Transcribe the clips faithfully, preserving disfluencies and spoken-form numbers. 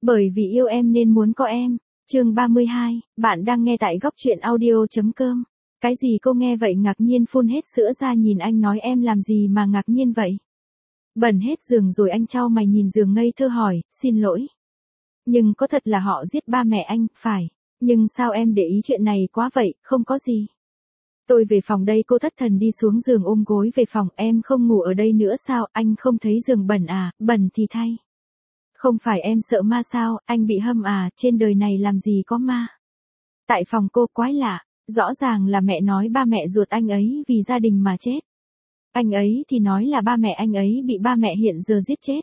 Bởi vì yêu em nên muốn có em. Chương ba mươi hai, bạn đang nghe tại góc truyện audio.com. Cái gì cô nghe vậy ngạc nhiên phun hết sữa ra nhìn anh nói em làm gì mà ngạc nhiên vậy? Bẩn hết giường rồi anh chau mày nhìn giường ngây thơ hỏi, xin lỗi. Nhưng có thật là họ giết ba mẹ anh, phải. Nhưng sao em để ý chuyện này quá vậy, không có gì. Tôi về phòng đây cô thất thần đi xuống giường ôm gối về phòng em không ngủ ở đây nữa sao, anh không thấy giường bẩn à, bẩn thì thay. Không phải em sợ ma sao, anh bị hâm à, trên đời này làm gì có ma. Tại phòng cô quái lạ, rõ ràng là mẹ nói ba mẹ ruột anh ấy vì gia đình mà chết. Anh ấy thì nói là ba mẹ anh ấy bị ba mẹ hiện giờ giết chết.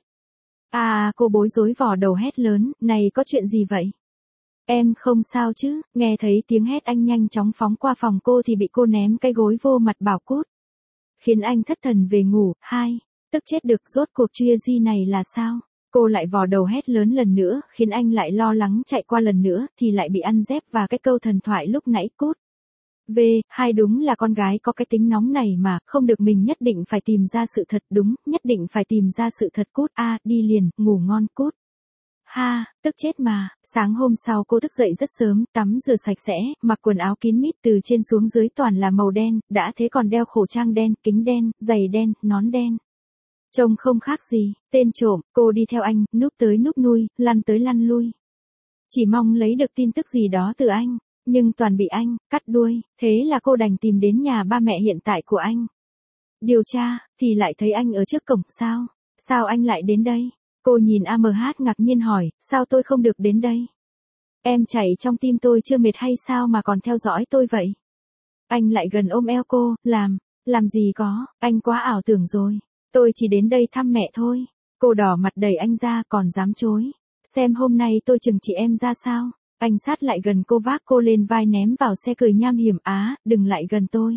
À, cô bối rối vò đầu hét lớn, này có chuyện gì vậy? Em không sao chứ, nghe thấy tiếng hét anh nhanh chóng phóng qua phòng cô thì bị cô ném cái gối vô mặt bảo cút. Khiến anh thất thần về ngủ, hai, tức chết được rốt cuộc chia di này là sao? Cô lại vò đầu hét lớn lần nữa, khiến anh lại lo lắng chạy qua lần nữa, thì lại bị ăn dép và cái câu thần thoại lúc nãy cút. V, hai đúng là con gái có cái tính nóng này mà, không được mình nhất định phải tìm ra sự thật đúng, nhất định phải tìm ra sự thật cút a, đi liền, ngủ ngon cút. Ha, tức chết mà, sáng hôm sau cô thức dậy rất sớm, tắm rửa sạch sẽ, mặc quần áo kín mít từ trên xuống dưới toàn là màu đen, đã thế còn đeo khẩu trang đen, kính đen, giày đen, nón đen. Trông không khác gì, tên trộm, cô đi theo anh, núp tới núp lui, lăn tới lăn lui. Chỉ mong lấy được tin tức gì đó từ anh, nhưng toàn bị anh cắt đuôi, thế là cô đành tìm đến nhà ba mẹ hiện tại của anh. Điều tra, thì lại thấy anh ở trước cổng sao? Sao anh lại đến đây? Cô nhìn a em hát ngạc nhiên hỏi, sao tôi không được đến đây? Em chảy trong tim tôi chưa mệt hay sao mà còn theo dõi tôi vậy? Anh lại gần ôm eo cô, làm, làm gì có, anh quá ảo tưởng rồi. Tôi chỉ đến đây thăm mẹ thôi. Cô đỏ mặt đẩy anh ra còn dám chối. Xem hôm nay tôi chừng trị em ra sao? Anh sát lại gần cô vác cô lên vai ném vào xe cười nham hiểm á, đừng lại gần tôi.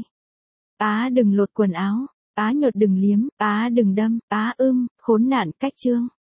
Á đừng lột quần áo. Á nhột đừng liếm. Á đừng đâm. Á ưm, khốn nạn cách chương.